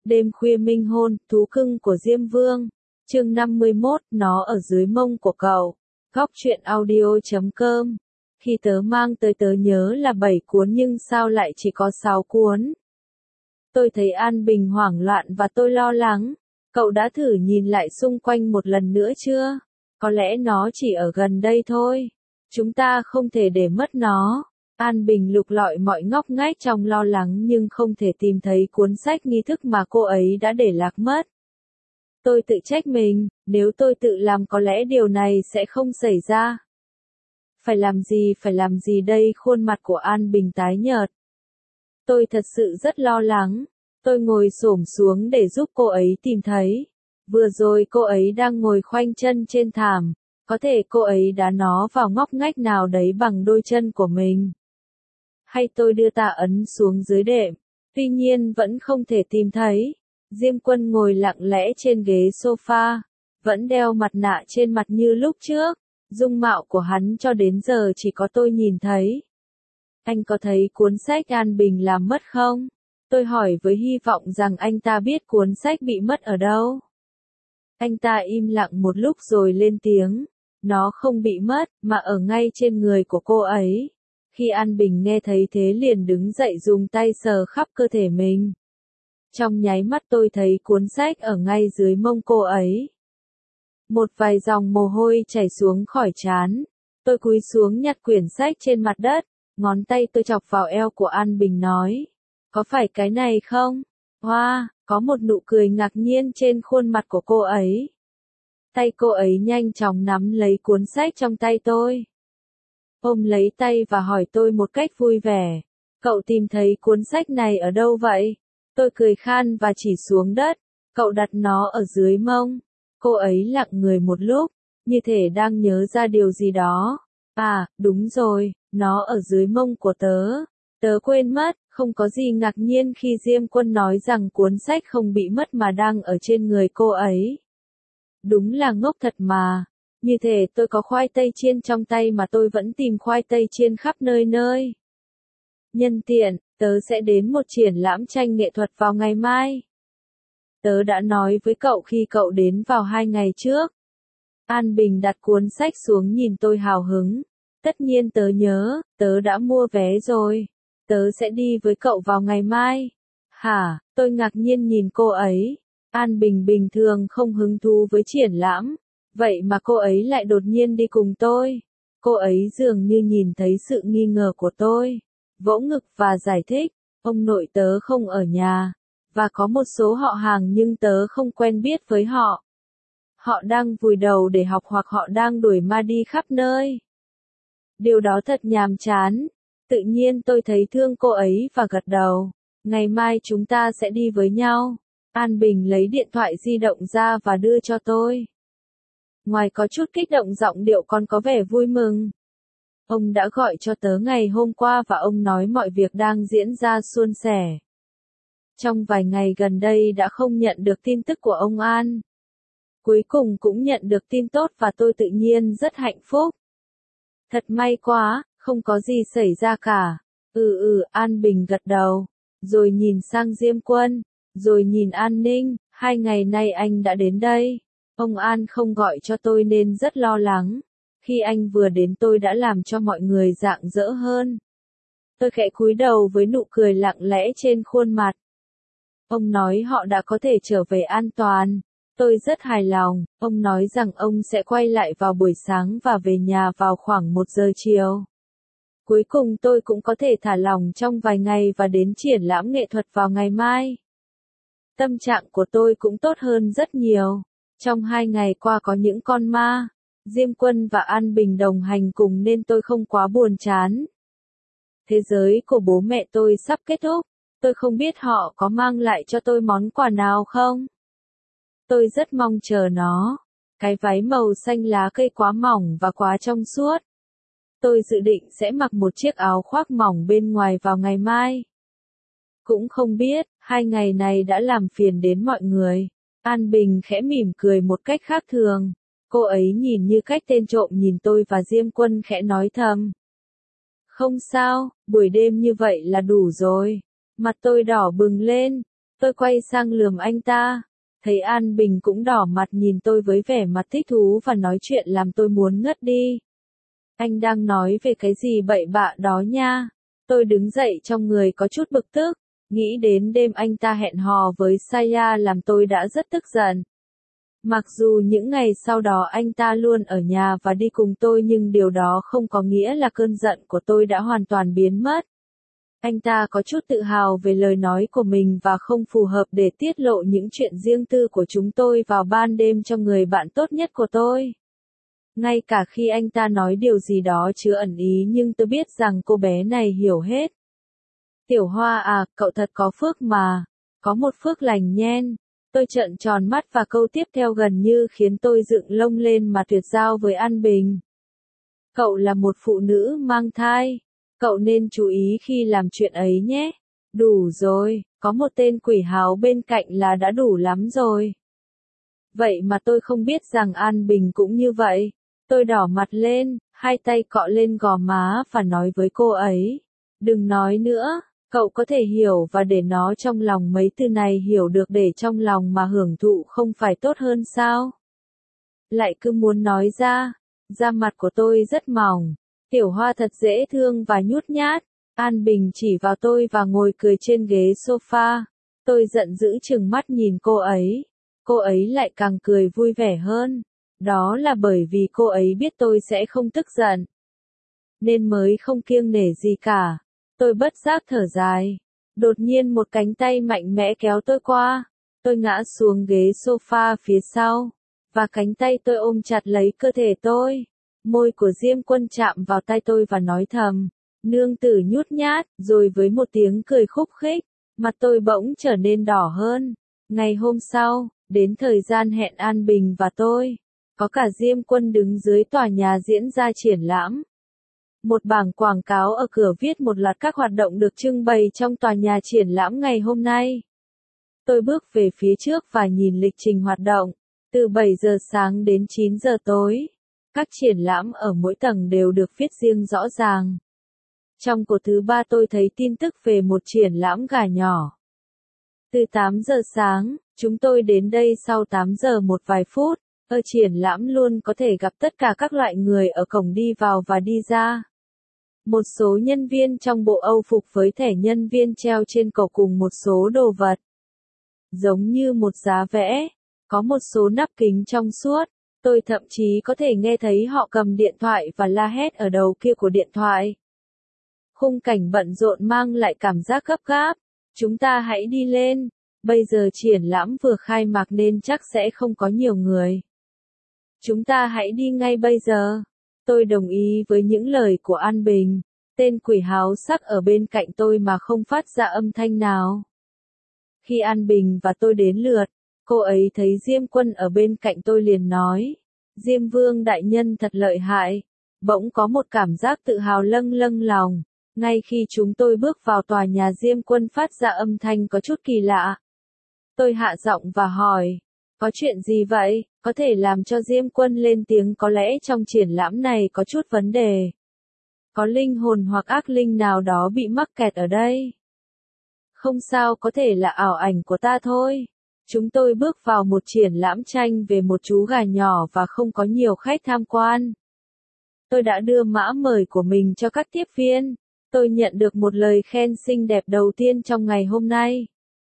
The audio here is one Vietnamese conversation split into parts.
Đêm khuya minh hôn, thú cưng của Diêm Vương. Chương 51, nó ở dưới mông của cậu. Góc truyện audio.com. Khi tớ mang tới tớ nhớ là 7 cuốn nhưng sao lại chỉ có 6 cuốn. Tôi thấy An Bình hoảng loạn và tôi lo lắng. Cậu đã thử nhìn lại xung quanh một lần nữa chưa? Có lẽ nó chỉ ở gần đây thôi. Chúng ta không thể để mất nó. An Bình lục lọi mọi ngóc ngách trong lo lắng nhưng không thể tìm thấy cuốn sách nghi thức mà cô ấy đã để lạc mất. Tôi tự trách mình, nếu tôi tự làm có lẽ điều này sẽ không xảy ra. Phải làm gì đây? Khuôn mặt của An Bình tái nhợt. Tôi thật sự rất lo lắng. Tôi ngồi xổm xuống để giúp cô ấy tìm thấy. Vừa rồi cô ấy đang ngồi khoanh chân trên thảm. Có thể cô ấy đá nó vào ngóc ngách nào đấy bằng đôi chân của mình. Hay tôi đưa tà ấn xuống dưới đệm. Tuy nhiên vẫn không thể tìm thấy. Diêm Quân ngồi lặng lẽ trên ghế sofa. Vẫn đeo mặt nạ trên mặt như lúc trước. Dung mạo của hắn cho đến giờ chỉ có tôi nhìn thấy. Anh có thấy cuốn sách An Bình làm mất không? Tôi hỏi với hy vọng rằng anh ta biết cuốn sách bị mất ở đâu. Anh ta im lặng một lúc rồi lên tiếng. Nó không bị mất, mà ở ngay trên người của cô ấy. Khi An Bình nghe thấy thế liền đứng dậy dùng tay sờ khắp cơ thể mình. Trong nháy mắt tôi thấy cuốn sách ở ngay dưới mông cô ấy. Một vài dòng mồ hôi chảy xuống khỏi trán. Tôi cúi xuống nhặt quyển sách trên mặt đất. Ngón tay tôi chọc vào eo của An Bình nói. Có phải cái này không? Wow, có một nụ cười ngạc nhiên trên khuôn mặt của cô ấy. Tay cô ấy nhanh chóng nắm lấy cuốn sách trong tay tôi. Ôm lấy tay và hỏi tôi một cách vui vẻ. Cậu tìm thấy cuốn sách này ở đâu vậy? Tôi cười khan và chỉ xuống đất. Cậu đặt nó ở dưới mông. Cô ấy lặng người một lúc, như thể đang nhớ ra điều gì đó. À, đúng rồi, nó ở dưới mông của tớ. Tớ quên mất, không có gì ngạc nhiên khi Diêm Quân nói rằng cuốn sách không bị mất mà đang ở trên người cô ấy. Đúng là ngốc thật mà. Như thể tôi có khoai tây chiên trong tay mà tôi vẫn tìm khoai tây chiên khắp nơi nơi. Nhân tiện, tớ sẽ đến một triển lãm tranh nghệ thuật vào ngày mai. Tớ đã nói với cậu khi cậu đến vào 2 ngày trước. An Bình đặt cuốn sách xuống nhìn tôi hào hứng. Tất nhiên tớ nhớ, tớ đã mua vé rồi. Tớ sẽ đi với cậu vào ngày mai. Hả? Tôi ngạc nhiên nhìn cô ấy. An Bình bình thường không hứng thú với triển lãm. Vậy mà cô ấy lại đột nhiên đi cùng tôi. Cô ấy dường như nhìn thấy sự nghi ngờ của tôi. Vỗ ngực và giải thích. Ông nội tớ không ở nhà. Và có một số họ hàng nhưng tớ không quen biết với họ. Họ đang vùi đầu để học hoặc họ đang đuổi ma đi khắp nơi. Điều đó thật nhàm chán. Tự nhiên tôi thấy thương cô ấy và gật đầu. Ngày mai chúng ta sẽ đi với nhau. An Bình lấy điện thoại di động ra và đưa cho tôi. Ngoài có chút kích động giọng điệu còn có vẻ vui mừng. Ông đã gọi cho tớ ngày hôm qua và ông nói mọi việc đang diễn ra suôn sẻ. Trong vài ngày gần đây đã không nhận được tin tức của ông An. Cuối cùng cũng nhận được tin tốt và tôi tự nhiên rất hạnh phúc. Thật may quá, không có gì xảy ra cả. An Bình gật đầu. Rồi nhìn sang Diêm Quân. Rồi nhìn An Ninh, 2 ngày nay anh đã đến đây. Ông An không gọi cho tôi nên rất lo lắng. Khi anh vừa đến tôi đã làm cho mọi người rạng rỡ hơn. Tôi khẽ cúi đầu với nụ cười lặng lẽ trên khuôn mặt. Ông nói họ đã có thể trở về an toàn. Tôi rất hài lòng. Ông nói rằng ông sẽ quay lại vào buổi sáng và về nhà vào khoảng 1 giờ chiều. Cuối cùng tôi cũng có thể thả lỏng trong vài ngày và đến triển lãm nghệ thuật vào ngày mai. Tâm trạng của tôi cũng tốt hơn rất nhiều. Trong 2 ngày qua có những con ma, Diêm Quân và An Bình đồng hành cùng nên tôi không quá buồn chán. Thế giới của bố mẹ tôi sắp kết thúc. Tôi không biết họ có mang lại cho tôi món quà nào không? Tôi rất mong chờ nó. Cái váy màu xanh lá cây quá mỏng và quá trong suốt. Tôi dự định sẽ mặc một chiếc áo khoác mỏng bên ngoài vào ngày mai. Cũng không biết, 2 ngày này đã làm phiền đến mọi người. An Bình khẽ mỉm cười một cách khác thường. Cô ấy nhìn như cách tên trộm nhìn tôi và Diêm Quân khẽ nói thầm. Không sao, buổi đêm như vậy là đủ rồi. Mặt tôi đỏ bừng lên. Tôi quay sang lườm anh ta. Thấy An Bình cũng đỏ mặt nhìn tôi với vẻ mặt thích thú và nói chuyện làm tôi muốn ngất đi. Anh đang nói về cái gì bậy bạ đó nha? Tôi đứng dậy trong người có chút bực tức. Nghĩ đến đêm anh ta hẹn hò với Saya làm tôi đã rất tức giận. Mặc dù những ngày sau đó anh ta luôn ở nhà và đi cùng tôi nhưng điều đó không có nghĩa là cơn giận của tôi đã hoàn toàn biến mất. Anh ta có chút tự hào về lời nói của mình và không phù hợp để tiết lộ những chuyện riêng tư của chúng tôi vào ban đêm cho người bạn tốt nhất của tôi. Ngay cả khi anh ta nói điều gì đó chứa ẩn ý nhưng tôi biết rằng cô bé này hiểu hết. Tiểu Hoa à, cậu thật có phước mà. Có một phước lành nhen. Tôi trợn tròn mắt và câu tiếp theo gần như khiến tôi dựng lông lên mà tuyệt giao với An Bình. Cậu là một phụ nữ mang thai. Cậu nên chú ý khi làm chuyện ấy nhé. Đủ rồi, có một tên quỷ háo bên cạnh là đã đủ lắm rồi. Vậy mà tôi không biết rằng An Bình cũng như vậy. Tôi đỏ mặt lên, hai tay cọ lên gò má và nói với cô ấy. Đừng nói nữa, cậu có thể hiểu và để nó trong lòng mấy từ này hiểu được để trong lòng mà hưởng thụ không phải tốt hơn sao? Lại cứ muốn nói ra, da mặt của tôi rất mỏng. Tiểu Hoa thật dễ thương và nhút nhát. An Bình chỉ vào tôi và ngồi cười trên ghế sofa. Tôi giận dữ trừng mắt nhìn cô ấy. Cô ấy lại càng cười vui vẻ hơn. Đó là bởi vì cô ấy biết tôi sẽ không tức giận. Nên mới không kiêng nể gì cả. Tôi bất giác thở dài. Đột nhiên một cánh tay mạnh mẽ kéo tôi qua. Tôi ngã xuống ghế sofa phía sau. Và cánh tay tôi ôm chặt lấy cơ thể tôi. Môi của Diêm Quân chạm vào tay tôi và nói thầm. Nương tử nhút nhát, rồi với một tiếng cười khúc khích. Mặt tôi bỗng trở nên đỏ hơn. Ngày hôm sau, đến thời gian hẹn An Bình và tôi. Có cả Diêm Quân đứng dưới tòa nhà diễn ra triển lãm. Một bảng quảng cáo ở cửa viết một loạt các hoạt động được trưng bày trong tòa nhà triển lãm ngày hôm nay. Tôi bước về phía trước và nhìn lịch trình hoạt động. Từ 7 giờ sáng đến 9 giờ tối. Các triển lãm ở mỗi tầng đều được viết riêng rõ ràng. Trong cột thứ 3 tôi thấy tin tức về một triển lãm gà nhỏ. Từ 8 giờ sáng, chúng tôi đến đây sau 8 giờ một vài phút. Ở triển lãm luôn có thể gặp tất cả các loại người ở cổng đi vào và đi ra. Một số nhân viên trong bộ Âu phục với thẻ nhân viên treo trên cổ cùng một số đồ vật. Giống như một giá vẽ. Có một số nắp kính trong suốt. Tôi thậm chí có thể nghe thấy họ cầm điện thoại và la hét ở đầu kia của điện thoại. Khung cảnh bận rộn mang lại cảm giác gấp gáp. Chúng ta hãy đi lên. Bây giờ triển lãm vừa khai mạc nên chắc sẽ không có nhiều người. Chúng ta hãy đi ngay bây giờ. Tôi đồng ý với những lời của An Bình. Tên quỷ háo sắc ở bên cạnh tôi mà không phát ra âm thanh nào. Khi An Bình và tôi đến lượt, cô ấy thấy Diêm Quân ở bên cạnh tôi liền nói. Diêm Vương đại nhân thật lợi hại. Bỗng có một cảm giác tự hào lâng lâng lòng. Ngay khi chúng tôi bước vào tòa nhà Diêm Quân phát ra âm thanh có chút kỳ lạ. Tôi hạ giọng và hỏi. Có chuyện gì vậy? Có thể làm cho Diêm Quân lên tiếng có lẽ trong triển lãm này có chút vấn đề. Có linh hồn hoặc ác linh nào đó bị mắc kẹt ở đây. Không sao, có thể là ảo ảnh của ta thôi. Chúng tôi bước vào một triển lãm tranh về một chú gà nhỏ và không có nhiều khách tham quan. Tôi đã đưa mã mời của mình cho các tiếp viên. Tôi nhận được một lời khen xinh đẹp đầu tiên trong ngày hôm nay.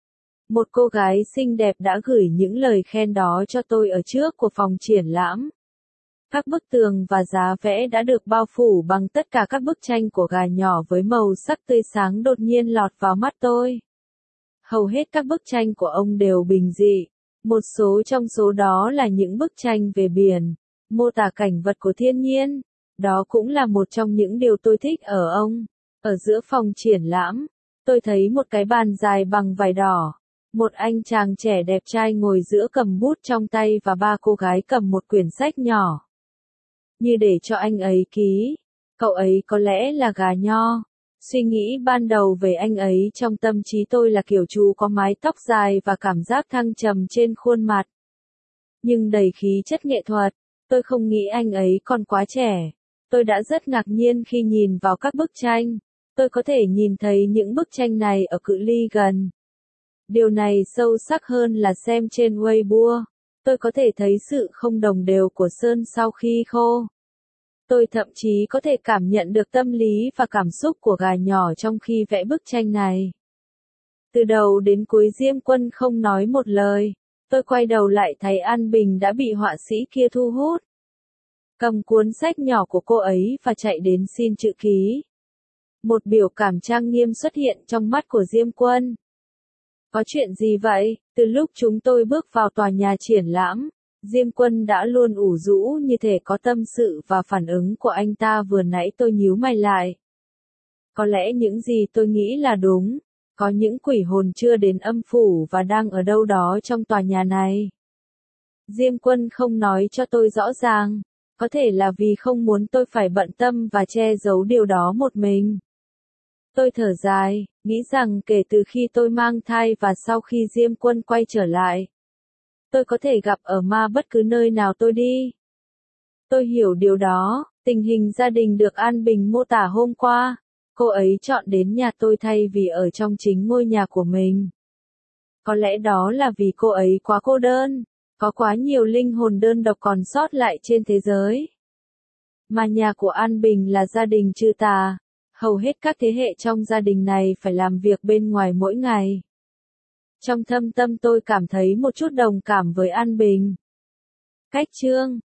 Một cô gái xinh đẹp đã gửi những lời khen đó cho tôi ở trước của phòng triển lãm. Các bức tường và giá vẽ đã được bao phủ bằng tất cả các bức tranh của gà nhỏ với màu sắc tươi sáng đột nhiên lọt vào mắt tôi. Hầu hết các bức tranh của ông đều bình dị. Một số trong số đó là những bức tranh về biển, mô tả cảnh vật của thiên nhiên. Đó cũng là một trong những điều tôi thích ở ông. Ở giữa phòng triển lãm, tôi thấy một cái bàn dài bằng vải đỏ. Một anh chàng trẻ đẹp trai ngồi giữa cầm bút trong tay và ba cô gái cầm một quyển sách nhỏ. Như để cho anh ấy ký. Cậu ấy có lẽ là gà nho. Suy nghĩ ban đầu về anh ấy trong tâm trí tôi là kiểu chú có mái tóc dài và cảm giác thăng trầm trên khuôn mặt. Nhưng đầy khí chất nghệ thuật. Tôi không nghĩ anh ấy còn quá trẻ. Tôi đã rất ngạc nhiên khi nhìn vào các bức tranh. Tôi có thể nhìn thấy những bức tranh này ở cự ly gần. Điều này sâu sắc hơn là xem trên Weibo. Tôi có thể thấy sự không đồng đều của sơn sau khi khô. Tôi thậm chí có thể cảm nhận được tâm lý và cảm xúc của gà nhỏ trong khi vẽ bức tranh này. Từ đầu đến cuối Diêm Quân không nói một lời. Tôi quay đầu lại thấy An Bình đã bị họa sĩ kia thu hút. Cầm cuốn sách nhỏ của cô ấy và chạy đến xin chữ ký. Một biểu cảm trang nghiêm xuất hiện trong mắt của Diêm Quân. Có chuyện gì vậy? Từ lúc chúng tôi bước vào tòa nhà triển lãm, Diêm Quân đã luôn ủ rũ như thể có tâm sự và phản ứng của anh ta vừa nãy tôi nhíu mày lại. Có lẽ những gì tôi nghĩ là đúng. Có những quỷ hồn chưa đến âm phủ và đang ở đâu đó trong tòa nhà này. Diêm Quân không nói cho tôi rõ ràng. Có thể là vì không muốn tôi phải bận tâm và che giấu điều đó một mình. Tôi thở dài, nghĩ rằng kể từ khi tôi mang thai và sau khi Diêm Quân quay trở lại, tôi có thể gặp ở ma bất cứ nơi nào tôi đi. Tôi hiểu điều đó, tình hình gia đình được An Bình mô tả hôm qua. Cô ấy chọn đến nhà tôi thay vì ở trong chính ngôi nhà của mình. Có lẽ đó là vì cô ấy quá cô đơn, có quá nhiều linh hồn đơn độc còn sót lại trên thế giới. Mà nhà của An Bình là gia đình trừ tà, hầu hết các thế hệ trong gia đình này phải làm việc bên ngoài mỗi ngày. Trong thâm tâm tôi cảm thấy một chút đồng cảm với An Bình. Cách chương